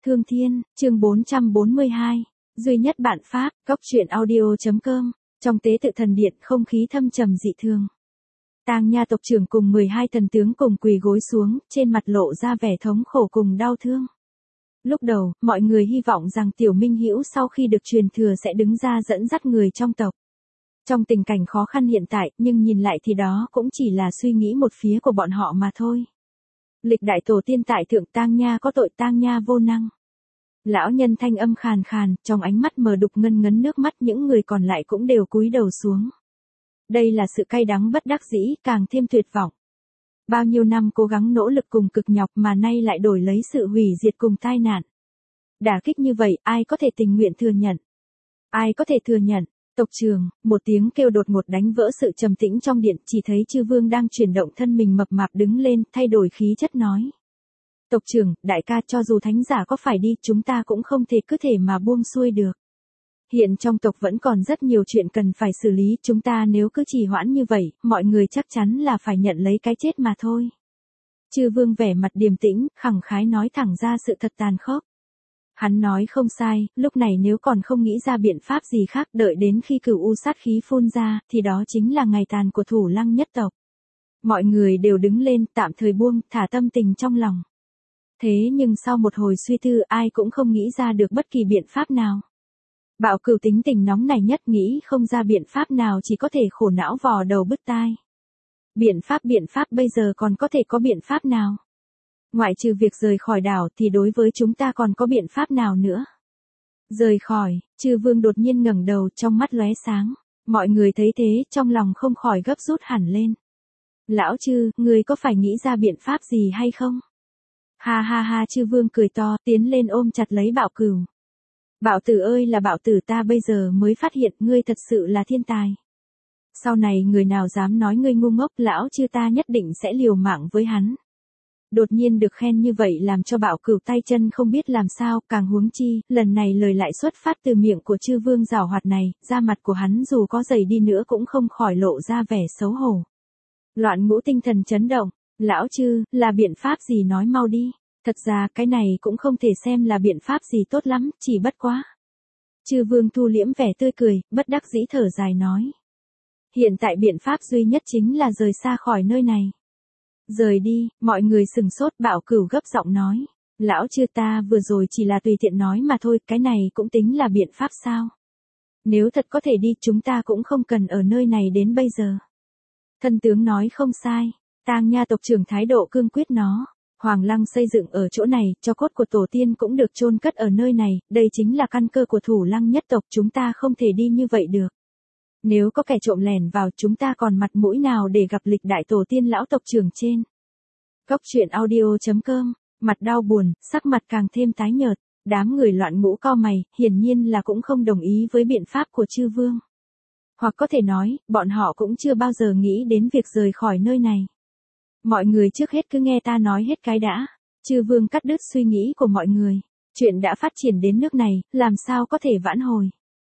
Thương Thiên, chương 442, duy nhất bạn Pháp, góc truyện audio.com, trong tế tự thần điện không khí thâm trầm dị thường. Tang Nha tộc trưởng cùng 12 thần tướng cùng quỳ gối xuống, trên mặt lộ ra vẻ thống khổ cùng đau thương. Lúc đầu, mọi người hy vọng rằng Tiểu Minh Hữu sau khi được truyền thừa sẽ đứng ra dẫn dắt người trong tộc. Trong tình cảnh khó khăn hiện tại, nhưng nhìn lại thì đó cũng chỉ là suy nghĩ một phía của bọn họ mà thôi. Lịch đại tổ tiên tại thượng Tang Nha có tội Tang Nha vô năng. Lão nhân thanh âm khàn khàn, trong ánh mắt mờ đục ngân ngấn nước mắt, những người còn lại cũng đều cúi đầu xuống. Đây là sự cay đắng bất đắc dĩ, càng thêm tuyệt vọng. Bao nhiêu năm cố gắng nỗ lực cùng cực nhọc mà nay lại đổi lấy sự hủy diệt cùng tai nạn. Đả kích như vậy, ai có thể tình nguyện thừa nhận? Ai có thể thừa nhận? Tộc trưởng, một tiếng kêu đột ngột đánh vỡ sự trầm tĩnh trong điện, chỉ thấy Chư Vương đang chuyển động thân mình mập mạp đứng lên, thay đổi khí chất nói. Tộc trưởng, đại ca, cho dù thánh giả có phải đi, chúng ta cũng không thể cứ thể mà buông xuôi được. Hiện trong tộc vẫn còn rất nhiều chuyện cần phải xử lý, chúng ta nếu cứ trì hoãn như vậy, mọi người chắc chắn là phải nhận lấy cái chết mà thôi. Chư Vương vẻ mặt điềm tĩnh, khẳng khái nói thẳng ra sự thật tàn khốc. Hắn nói không sai, lúc này nếu còn không nghĩ ra biện pháp gì khác, đợi đến khi cửu u sát khí phun ra, thì đó chính là ngày tàn của Thủ Lăng nhất tộc. Mọi người đều đứng lên, tạm thời buông, thả tâm tình trong lòng. Thế nhưng sau một hồi suy tư, ai cũng không nghĩ ra được bất kỳ biện pháp nào. Bạo Cửu tính tình nóng này nhất, nghĩ không ra biện pháp nào, chỉ có thể khổ não vò đầu bứt tai. Biện pháp bây giờ còn có thể có biện pháp nào? Ngoại trừ việc rời khỏi đảo thì đối với chúng ta còn có biện pháp nào nữa? Rời khỏi, Chư Vương đột nhiên ngẩng đầu, trong mắt lóe sáng. Mọi người thấy thế, trong lòng không khỏi gấp rút hẳn lên. Lão Chư, ngươi có phải nghĩ ra biện pháp gì hay không? Ha ha ha, Chư Vương cười to, tiến lên ôm chặt lấy Bạo Cửu. Bạo tử ơi là Bạo tử, ta bây giờ mới phát hiện ngươi thật sự là thiên tài. Sau này người nào dám nói ngươi ngu ngốc, lão Chư ta nhất định sẽ liều mạng với hắn. Đột nhiên được khen như vậy làm cho Bạo Cửu tay chân không biết làm sao, càng huống chi, lần này lời lại xuất phát từ miệng của Chư Vương giảo hoạt này, da mặt của hắn dù có dày đi nữa cũng không khỏi lộ ra vẻ xấu hổ. Loạn Ngũ tinh thần chấn động, lão Chư, là biện pháp gì nói mau đi, thật ra cái này cũng không thể xem là biện pháp gì tốt lắm, chỉ bất quá. Chư Vương thu liễm vẻ tươi cười, bất đắc dĩ thở dài nói. Hiện tại biện pháp duy nhất chính là rời xa khỏi nơi này. Rời đi, mọi người sừng sốt. Bạo Cửu gấp giọng nói. Lão Chư, ta vừa rồi chỉ là tùy tiện nói mà thôi, cái này cũng tính là biện pháp sao? Nếu thật có thể đi, chúng ta cũng không cần ở nơi này đến bây giờ. Thân tướng nói không sai, Tang Nha tộc trưởng thái độ cương quyết nó. Hoàng lăng xây dựng ở chỗ này, cho cốt của tổ tiên cũng được chôn cất ở nơi này, đây chính là căn cơ của Thủ Lăng nhất tộc, chúng ta không thể đi như vậy được. Nếu có kẻ trộm lẻn vào, chúng ta còn mặt mũi nào để gặp lịch đại tổ tiên lão tộc trưởng trên. Góc truyện audio.com, mặt đau buồn, sắc mặt càng thêm tái nhợt, đám người Loạn Ngũ cau mày, hiển nhiên là cũng không đồng ý với biện pháp của Chư Vương. Hoặc có thể nói, bọn họ cũng chưa bao giờ nghĩ đến việc rời khỏi nơi này. Mọi người trước hết cứ nghe ta nói hết cái đã. Chư Vương cắt đứt suy nghĩ của mọi người. Chuyện đã phát triển đến nước này, làm sao có thể vãn hồi.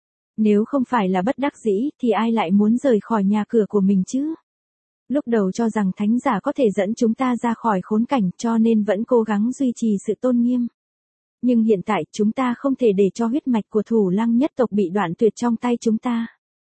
Nếu không phải là bất đắc dĩ, thì ai lại muốn rời khỏi nhà cửa của mình chứ? Lúc đầu cho rằng thánh giả có thể dẫn chúng ta ra khỏi khốn cảnh, cho nên vẫn cố gắng duy trì sự tôn nghiêm. Nhưng hiện tại, chúng ta không thể để cho huyết mạch của Thủ Lăng nhất tộc bị đoạn tuyệt trong tay chúng ta.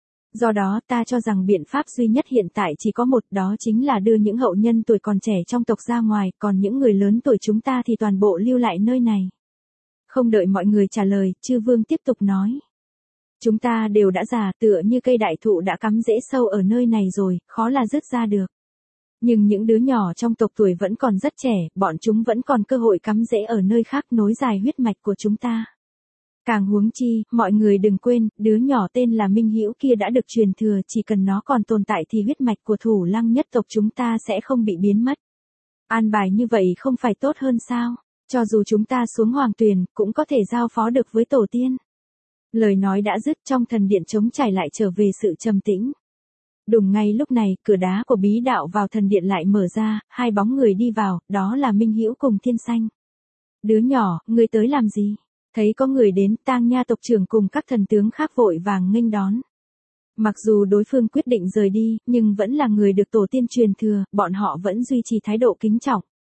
Do đó ta cho rằng biện pháp duy nhất hiện tại chỉ có một, đó chính là đưa những hậu nhân tuổi còn trẻ trong tộc ra ngoài, còn những người lớn tuổi chúng ta thì toàn bộ lưu lại nơi này. Không đợi mọi người trả lời, Chư Vương tiếp tục nói. Chúng ta đều đã già, tựa như cây đại thụ đã cắm rễ sâu ở nơi này rồi, khó là dứt ra được. Nhưng những đứa nhỏ trong tộc tuổi vẫn còn rất trẻ, bọn chúng vẫn còn cơ hội cắm rễ ở nơi khác, nối dài huyết mạch của chúng ta. Càng huống chi, mọi người đừng quên, đứa nhỏ tên là Minh Hữu kia đã được truyền thừa, chỉ cần nó còn tồn tại thì huyết mạch của Thủ Lăng nhất tộc chúng ta sẽ không bị biến mất. An bài như vậy không phải tốt hơn sao? Cho dù chúng ta xuống hoàng tuyền, cũng có thể giao phó được với tổ tiên. Lời nói đã dứt, trong thần điện trống trải lại trở về sự trầm tĩnh. Đùng ngay lúc này, cửa đá của bí đạo vào thần điện lại mở ra, hai bóng người đi vào, đó là Minh Hữu cùng Thiên Xanh. Đứa nhỏ, ngươi tới làm gì? Thấy có người đến, Tang Nha tộc trưởng cùng các thần tướng khác vội vàng nghênh đón. Mặc dù đối phương quyết định rời đi, nhưng vẫn là người được tổ tiên truyền thừa, bọn họ vẫn duy trì thái độ kính trọng.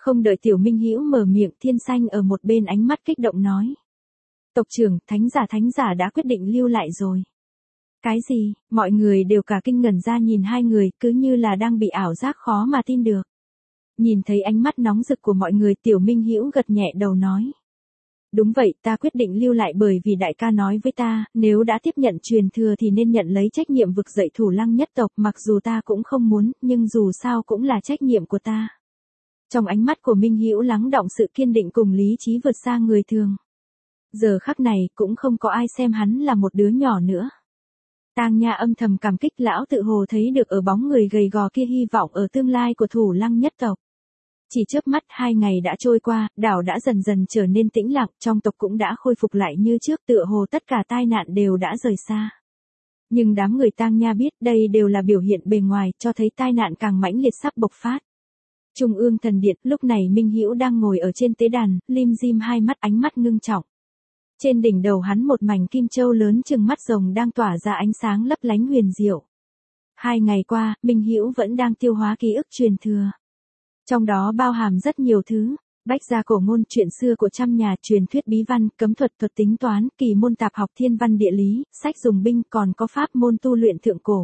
Không đợi Tiểu Minh Hữu mở miệng, Thiên Xanh ở một bên ánh mắt kích động nói. Tộc trưởng, thánh giả đã quyết định lưu lại rồi. Cái gì? Mọi người đều cả kinh ngẩn ra nhìn hai người, cứ như là đang bị ảo giác khó mà tin được. Nhìn thấy ánh mắt nóng rực của mọi người, Tiểu Minh Hữu gật nhẹ đầu nói. Đúng vậy, ta quyết định lưu lại bởi vì đại ca nói với ta, nếu đã tiếp nhận truyền thừa thì nên nhận lấy trách nhiệm vực dậy Thủ Lăng nhất tộc, mặc dù ta cũng không muốn, nhưng dù sao cũng là trách nhiệm của ta. Trong ánh mắt của Minh Hữu lắng đọng sự kiên định cùng lý trí vượt xa người thường. Giờ khắc này cũng không có ai xem hắn là một đứa nhỏ nữa. Tang Nha âm thầm cảm kích, lão tự hồ thấy được ở bóng người gầy gò kia hy vọng ở tương lai của Thủ Lăng nhất tộc. Chỉ chớp mắt 2 ngày đã trôi qua, đảo đã dần dần trở nên tĩnh lặng, trong tộc cũng đã khôi phục lại như trước, tựa hồ tất cả tai nạn đều đã rời xa. Nhưng đám người Tang Nha biết đây đều là biểu hiện bề ngoài, cho thấy tai nạn càng mãnh liệt sắp bộc phát. Trung ương thần điện, lúc này Minh Hữu đang ngồi ở trên tế đàn, lim dim hai mắt, ánh mắt ngưng trọng. Trên đỉnh đầu hắn một mảnh kim châu lớn chừng mắt rồng đang tỏa ra ánh sáng lấp lánh huyền diệu. 2 ngày qua, Minh Hữu vẫn đang tiêu hóa ký ức truyền thừa. Trong đó bao hàm rất nhiều thứ, bách gia cổ ngôn, chuyện xưa của trăm nhà, truyền thuyết bí văn, cấm thuật, thuật tính toán, kỳ môn tạp học, thiên văn địa lý, sách dùng binh, còn có pháp môn tu luyện thượng cổ.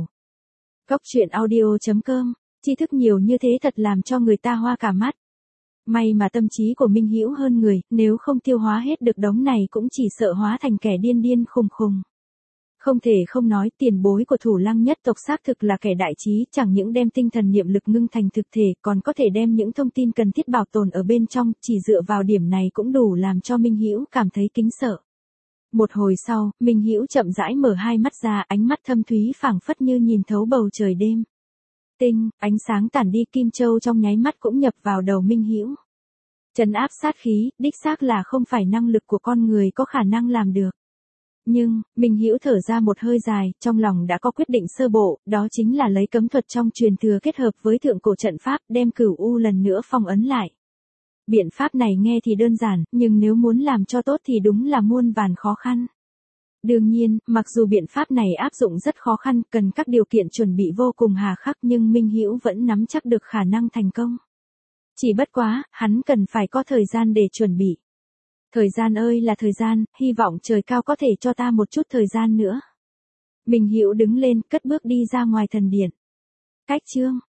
Goctruyện.audio.com, tri thức nhiều như thế thật làm cho người ta hoa cả mắt. May mà tâm trí của Minh Hữu hơn người, nếu không tiêu hóa hết được đống này cũng chỉ sợ hóa thành kẻ điên điên khùng khùng. Không thể không nói, tiền bối của Thủ Lăng nhất tộc xác thực là kẻ đại trí, chẳng những đem tinh thần niệm lực ngưng thành thực thể, còn có thể đem những thông tin cần thiết bảo tồn ở bên trong, chỉ dựa vào điểm này cũng đủ làm cho Minh Hữu cảm thấy kính sợ. Một hồi sau, Minh Hữu chậm rãi mở hai mắt ra, ánh mắt thâm thúy phảng phất như nhìn thấu bầu trời đêm. Tinh, ánh sáng tản đi, kim châu trong nháy mắt cũng nhập vào đầu Minh Hữu. Trấn áp sát khí, đích xác là không phải năng lực của con người có khả năng làm được. Nhưng, Minh Hữu thở ra một hơi dài, trong lòng đã có quyết định sơ bộ, đó chính là lấy cấm thuật trong truyền thừa kết hợp với thượng cổ trận pháp, đem Cửu U lần nữa phong ấn lại. Biện pháp này nghe thì đơn giản, nhưng nếu muốn làm cho tốt thì đúng là muôn vàn khó khăn. Đương nhiên, mặc dù biện pháp này áp dụng rất khó khăn, cần các điều kiện chuẩn bị vô cùng hà khắc, nhưng Minh Hữu vẫn nắm chắc được khả năng thành công. Chỉ bất quá, hắn cần phải có thời gian để chuẩn bị. Thời gian ơi là thời gian, hy vọng trời cao có thể cho ta một chút thời gian nữa. Minh Hữu đứng lên, cất bước đi ra ngoài thần điện. Cách chương